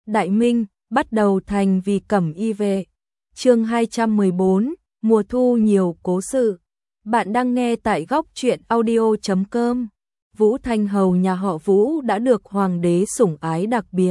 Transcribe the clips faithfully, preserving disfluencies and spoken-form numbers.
Đại Minh, bắt đầu thành vì Cẩm Y vệ. Chương hai trăm mười bốn, mùa thu nhiều cố sự. Bạn đang nghe tại góc truyện audio chấm com. Vũ Thanh Hầu nhà họ Vũ đã được hoàng đế sủng ái đặc biệt.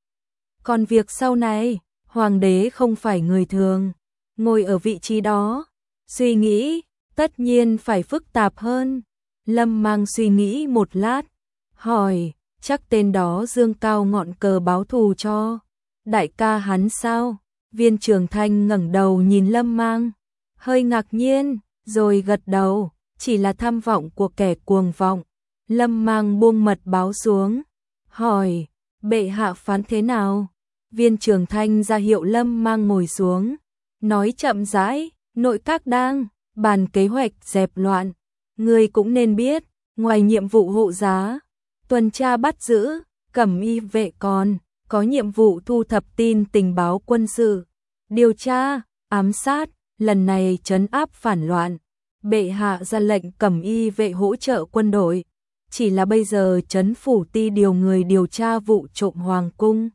Còn việc sau này, hoàng đế không phải người thường, ngồi ở vị trí đó, suy nghĩ, tất nhiên phải phức tạp hơn. Lâm Mang suy nghĩ một lát, hỏi, chắc tên đó dương cao ngọn cờ báo thù cho đại ca hắn sao? Viên Trường Thanh ngẩng đầu nhìn Lâm Mang, hơi ngạc nhiên, rồi gật đầu, chỉ là tham vọng của kẻ cuồng vọng. Lâm Mang buông mật báo xuống, hỏi, bệ hạ phán thế nào? Viên Trường Thanh ra hiệu Lâm Mang ngồi xuống, nói chậm rãi, nội các đang bàn kế hoạch dẹp loạn. Ngươi cũng nên biết, ngoài nhiệm vụ hộ giá, tuần tra bắt giữ, Cẩm Y vệ còn có nhiệm vụ thu thập tin tình báo quân sự, điều tra, ám sát, lần này trấn áp phản loạn. Bệ hạ ra lệnh Cẩm Y vệ hỗ trợ quân đội, chỉ là bây giờ trấn phủ ti điều người điều tra vụ trộm hoàng cung.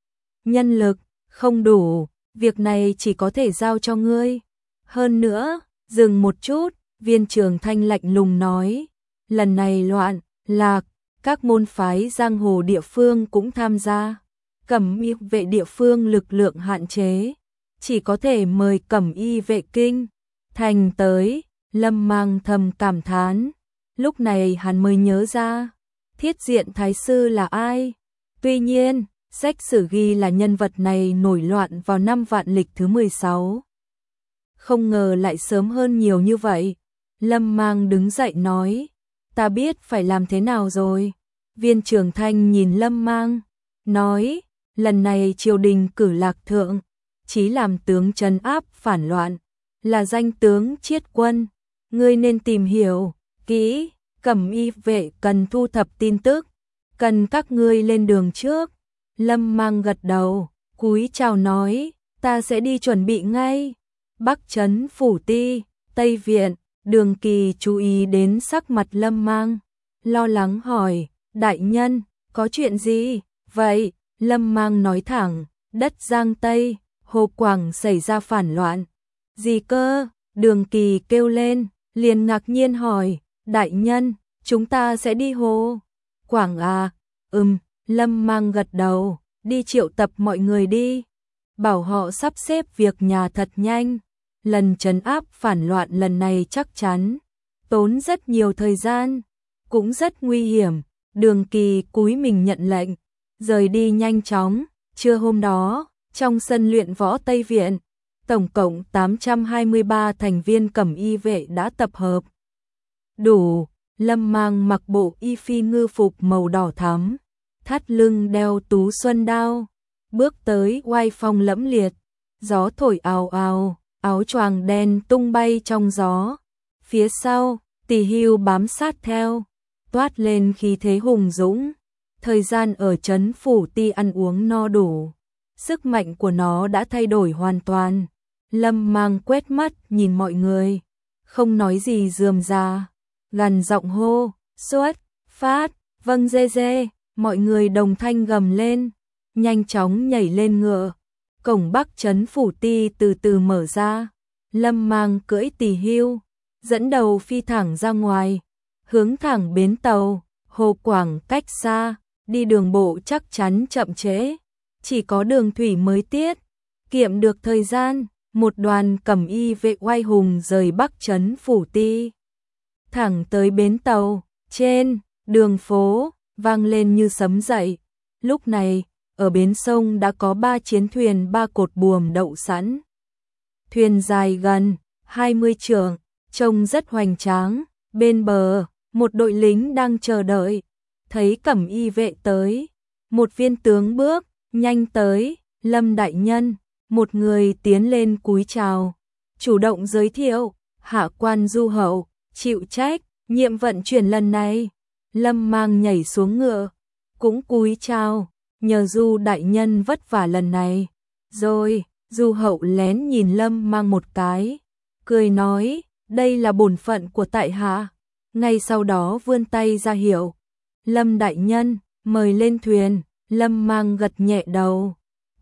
Nhân lực không đủ, việc này chỉ có thể giao cho ngươi. Hơn nữa, dừng một chút, Viên Trường Thanh lạnh lùng nói, lần này loạn, lạc, các môn phái giang hồ địa phương cũng tham gia. Cẩm Y vệ địa phương lực lượng hạn chế, chỉ có thể mời Cẩm Y vệ kinh thành tới. Lâm Mang thầm cảm thán, lúc này hắn mới nhớ ra, Thiết Diện Thái Sư là ai. Tuy nhiên, sách sử ghi là nhân vật này nổi loạn vào năm vạn lịch thứ mười sáu. Không ngờ lại sớm hơn nhiều như vậy. Lâm Mang đứng dậy nói, ta biết phải làm thế nào rồi. Viên Trường Thanh nhìn Lâm Mang, nói, lần này triều đình cử Lạc Thượng, chí làm tướng trấn áp phản loạn, là danh tướng Chiết Quân. Ngươi nên tìm hiểu kỹ, Cẩm Y vệ cần thu thập tin tức, cần các ngươi lên đường trước. Lâm Mang gật đầu, cúi chào nói, ta sẽ đi chuẩn bị ngay. Bắc trấn phủ ti, Tây viện, Đường Kỳ chú ý đến sắc mặt Lâm Mang, lo lắng hỏi, đại nhân, có chuyện gì? Vậy, Lâm Mang nói thẳng, đất Giang Tây, Hồ Quảng xảy ra phản loạn. Gì cơ? Đường Kỳ kêu lên, liền ngạc nhiên hỏi, đại nhân, chúng ta sẽ đi Hồ Quảng à? Ừm, Lâm Mang gật đầu, đi triệu tập mọi người đi, bảo họ sắp xếp việc nhà thật nhanh. Lần trấn áp phản loạn lần này chắc chắn tốn rất nhiều thời gian, cũng rất nguy hiểm. Đường Kỳ cúi mình nhận lệnh, rời đi nhanh chóng. Trưa hôm đó, trong sân luyện võ Tây Viện, tổng cộng tám trăm hai mươi ba thành viên Cẩm Y vệ đã tập hợp đủ. Lâm Mang mặc bộ y phi ngư phục màu đỏ thắm, thắt lưng đeo tú xuân đao, bước tới oai phong lẫm liệt. Gió thổi ào ào, áo choàng đen tung bay trong gió. Phía sau, Tỳ Hưu bám sát theo, toát lên khí thế hùng dũng. Thời gian ở trấn phủ ti ăn uống no đủ, sức mạnh của nó đã thay đổi hoàn toàn. Lâm Mang quét mắt nhìn mọi người, không nói gì rườm rà, gằn giọng hô, xuất phát. Vâng dê dê, mọi người đồng thanh gầm lên, nhanh chóng nhảy lên ngựa. Cổng Bắc trấn phủ ti từ từ mở ra. Lâm Mang cưỡi Tỳ Hưu, dẫn đầu phi thẳng ra ngoài, hướng thẳng bến tàu. Hồ Quảng cách xa, đi đường bộ chắc chắn chậm trễ, chỉ có đường thủy mới tiết kiệm được thời gian. Một đoàn Cẩm Y vệ oai hùng rời Bắc trấn phủ ti, thẳng tới bến tàu. Trên đường phố vang lên như sấm dậy. Lúc này, ở bến sông đã có ba chiến thuyền ba cột buồm đậu sẵn. Thuyền dài gần hai mươi trượng, trông rất hoành tráng. Bên bờ, một đội lính đang chờ đợi. Thấy Cẩm Y vệ tới, một viên tướng bước nhanh tới. Lâm đại nhân, một người tiến lên cúi chào, chủ động giới thiệu, hạ quan Du Hậu, chịu trách nhiệm vận chuyển lần này. Lâm Mang nhảy xuống ngựa, cũng cúi chào, nhờ Du đại nhân vất vả lần này. Rồi, Du Hậu lén nhìn Lâm Mang một cái, cười nói, đây là bổn phận của tại hạ. Ngay sau đó vươn tay ra hiệu, Lâm đại nhân, mời lên thuyền. Lâm Mang gật nhẹ đầu,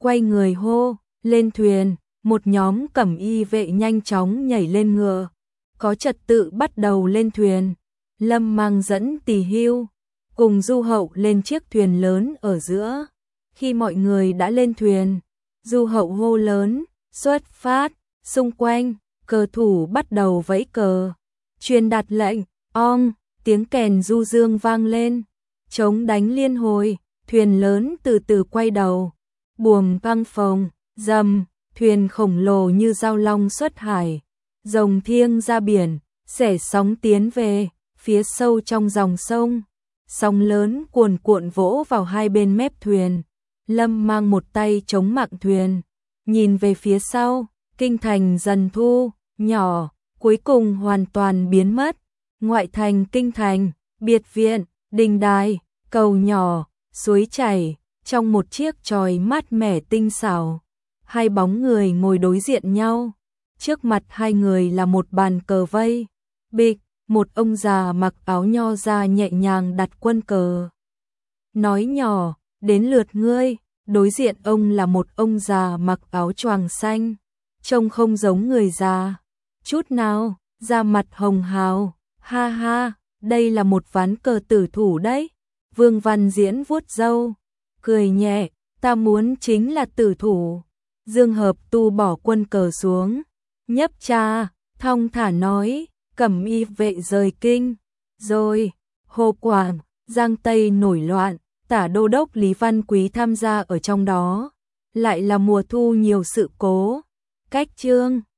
quay người hô, lên thuyền, một nhóm cẩm y vệ nhanh chóng nhảy lên ngựa, có trật tự bắt đầu lên thuyền. Lâm Mang dẫn Tỳ Hưu cùng Du Hậu lên chiếc thuyền lớn ở giữa. Khi mọi người đã lên thuyền, Du Hậu hô lớn, xuất phát, xung quanh, cờ thủ bắt đầu vẫy cờ, truyền đạt lệnh, ong, tiếng kèn du dương vang lên, trống đánh liên hồi, thuyền lớn từ từ quay đầu, buồm căng phồng, dầm, thuyền khổng lồ như dao long xuất hải, rồng thiêng ra biển, xẻ sóng tiến về, phía sâu trong dòng sông, sóng lớn cuồn cuộn vỗ vào hai bên mép thuyền. Lâm Mang một tay chống mạn thuyền, nhìn về phía sau, kinh thành dần thu nhỏ, cuối cùng hoàn toàn biến mất. Ngoại thành kinh thành, biệt viện, đình đài, cầu nhỏ, suối chảy, trong một chiếc chòi mát mẻ tinh xảo, hai bóng người ngồi đối diện nhau. Trước mặt hai người là một bàn cờ vây, bịch, một ông già mặc áo nho ra nhẹ nhàng đặt quân cờ. Nói nhỏ, đến lượt ngươi. Đối diện ông là một ông già mặc áo choàng xanh, trông không giống người già chút nào, da mặt hồng hào, ha ha, đây là một ván cờ tử thủ đấy. Vương Văn Diễn vuốt râu, cười nhẹ, ta muốn chính là tử thủ. Dương Hợp Tu bỏ quân cờ xuống, nhấp trà, thong thả nói, cẩm y vệ rời kinh, rồi, Hồ Quảng, Giang Tây nổi loạn. Tả đô đốc Lý Văn Quý tham gia ở trong đó, lại là mùa thu nhiều sự cố. Cách chương